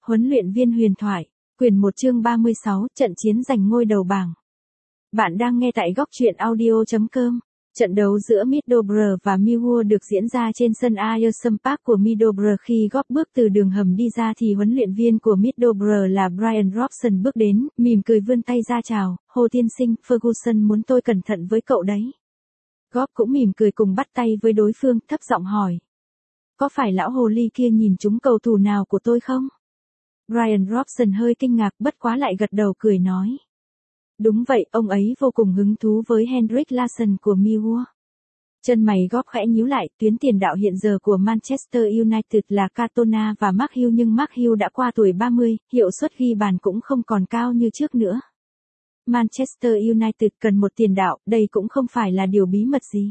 Huấn luyện viên huyền thoại, quyển 1 chương 36, trận chiến giành ngôi đầu bảng. Bạn đang nghe tại góc truyện audio.com. Trận đấu giữa Middlesbrough và Millwall được diễn ra trên sân Ayers Park của Middlesbrough. Khi góp bước từ đường hầm đi ra thì huấn luyện viên của Middlesbrough là Brian Robson bước đến, mỉm cười vươn tay ra chào, "Hồ tiên sinh, Ferguson muốn tôi cẩn thận với cậu đấy." Góp cũng mỉm cười cùng bắt tay với đối phương, thấp giọng hỏi, "Có phải lão hồ ly kia nhìn trúng cầu thủ nào của tôi không?" Brian Robson hơi kinh ngạc bất quá lại gật đầu cười nói. Đúng vậy, ông ấy vô cùng hứng thú với Henrik Larsson của Millwall. Chân mày Góp khẽ nhíu lại, tuyến tiền đạo hiện giờ của Manchester United là Cantona và Mark Hughes, nhưng Mark Hughes đã qua tuổi 30, hiệu suất ghi bàn cũng không còn cao như trước nữa. Manchester United cần một tiền đạo, đây cũng không phải là điều bí mật gì.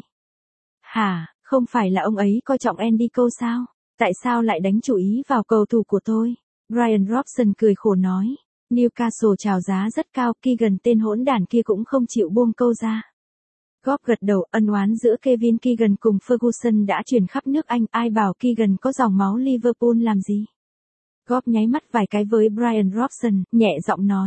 Hả, không phải là ông ấy coi trọng Andy Cole sao? Tại sao lại đánh chủ ý vào cầu thủ của tôi? Brian Robson cười khổ nói. Newcastle chào giá rất cao, Keegan tên hỗn đản kia cũng không chịu buông câu ra. Góp gật đầu, ân oán giữa Kevin Keegan cùng Ferguson đã truyền khắp nước Anh, ai bảo Keegan có dòng máu Liverpool làm gì. Góp nháy mắt vài cái với Brian Robson, nhẹ giọng nói.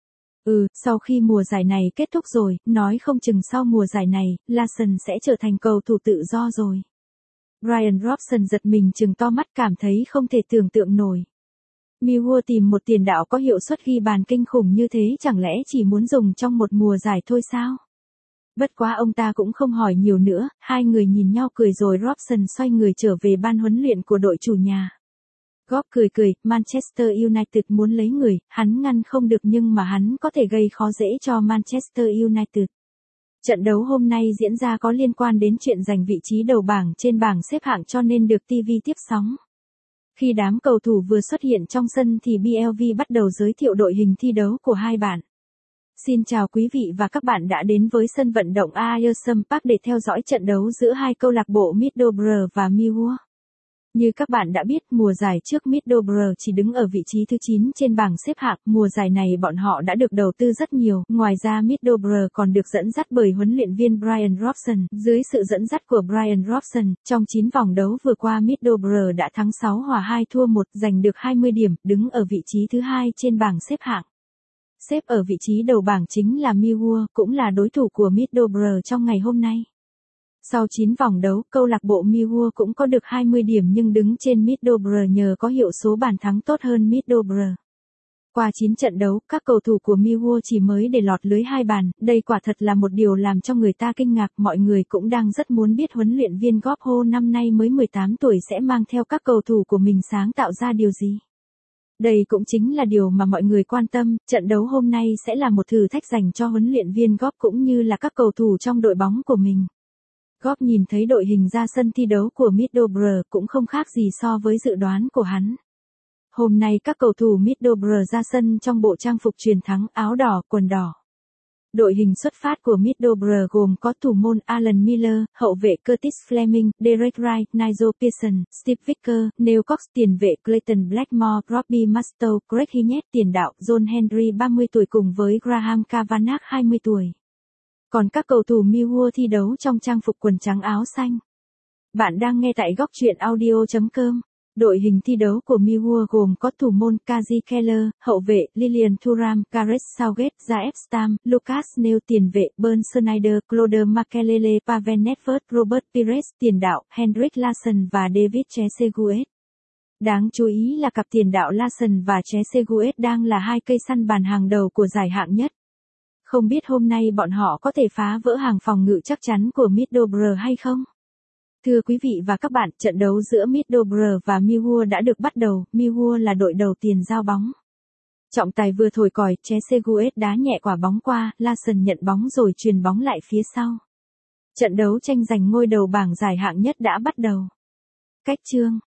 Sau khi mùa giải này kết thúc rồi, nói không chừng sau mùa giải này, Larsson sẽ trở thành cầu thủ tự do rồi. Brian Robson giật mình trừng to mắt cảm thấy không thể tưởng tượng nổi. Millwall tìm một tiền đạo có hiệu suất ghi bàn kinh khủng như thế chẳng lẽ chỉ muốn dùng trong một mùa giải thôi sao? Bất quá ông ta cũng không hỏi nhiều nữa, hai người nhìn nhau cười rồi Robson xoay người trở về ban huấn luyện của đội chủ nhà. Góp cười, Manchester United muốn lấy người, hắn ngăn không được nhưng mà hắn có thể gây khó dễ cho Manchester United. Trận đấu hôm nay diễn ra có liên quan đến chuyện giành vị trí đầu bảng trên bảng xếp hạng cho nên được TV tiếp sóng. Khi đám cầu thủ vừa xuất hiện trong sân thì BLV bắt đầu giới thiệu đội hình thi đấu của hai bạn. Xin chào quý vị và các bạn đã đến với sân vận động Ayers Park để theo dõi trận đấu giữa hai câu lạc bộ Middlesbrough và Millwall. Như các bạn đã biết, mùa giải trước Middlesbrough chỉ đứng ở vị trí thứ 9 trên bảng xếp hạng, mùa giải này bọn họ đã được đầu tư rất nhiều, ngoài ra Middlesbrough còn được dẫn dắt bởi huấn luyện viên Brian Robson, dưới sự dẫn dắt của Brian Robson, trong 9 vòng đấu vừa qua Middlesbrough đã thắng 6 hòa 2 thua 1, giành được 20 điểm, đứng ở vị trí thứ 2 trên bảng xếp hạng. Xếp ở vị trí đầu bảng chính là Millwall, cũng là đối thủ của Middlesbrough trong ngày hôm nay. Sau 9 vòng đấu, câu lạc bộ Millwall cũng có được 20 điểm nhưng đứng trên Middlesbrough nhờ có hiệu số bàn thắng tốt hơn Middlesbrough. Qua 9 trận đấu, các cầu thủ của Millwall chỉ mới để lọt lưới 2 bàn, đây quả thật là một điều làm cho người ta kinh ngạc, mọi người cũng đang rất muốn biết huấn luyện viên Góp năm nay mới 18 tuổi sẽ mang theo các cầu thủ của mình sáng tạo ra điều gì. Đây cũng chính là điều mà mọi người quan tâm, trận đấu hôm nay sẽ là một thử thách dành cho huấn luyện viên Góp cũng như là các cầu thủ trong đội bóng của mình. Góp nhìn thấy đội hình ra sân thi đấu của Middlesbrough cũng không khác gì so với dự đoán của hắn. Hôm nay các cầu thủ Middlesbrough ra sân trong bộ trang phục truyền thắng áo đỏ, quần đỏ. Đội hình xuất phát của Middlesbrough gồm có thủ môn Alan Miller, hậu vệ Curtis Fleming, Derek Wright, Nigel Pearson, Steve Vicker, Neil Cox, tiền vệ Clayton Blackmore, Robbie Mustoe, Craig Hignett, tiền đạo John Henry 30 tuổi cùng với Graham Kavanagh 20 tuổi. Còn các cầu thủ Millwall thi đấu trong trang phục quần trắng áo xanh. Bạn đang nghe tại góc truyện audio.com. Đội hình thi đấu của Millwall gồm có thủ môn Kaji Keller, hậu vệ Lilian Thuram, Gareth Southgate, Jaef Stam, Lucas Neal, tiền vệ Bernd Snyder, Claude Makelele, Pavel Nedved, Robert Pires, tiền đạo Henrik Larsson và David Trezeguet. Đáng chú ý là cặp tiền đạo Larsson và Trezeguet đang là hai cây săn bàn hàng đầu của giải hạng nhất. Không biết hôm nay bọn họ có thể phá vỡ hàng phòng ngự chắc chắn của Middlesbrough hay không? Thưa quý vị và các bạn, trận đấu giữa Middlesbrough và Millwall đã được bắt đầu, Millwall là đội đầu tiền giao bóng. Trọng tài vừa thổi còi, Trezeguet đá nhẹ quả bóng qua, Larsson nhận bóng rồi truyền bóng lại phía sau. Trận đấu tranh giành ngôi đầu bảng giải hạng nhất đã bắt đầu. Cách chương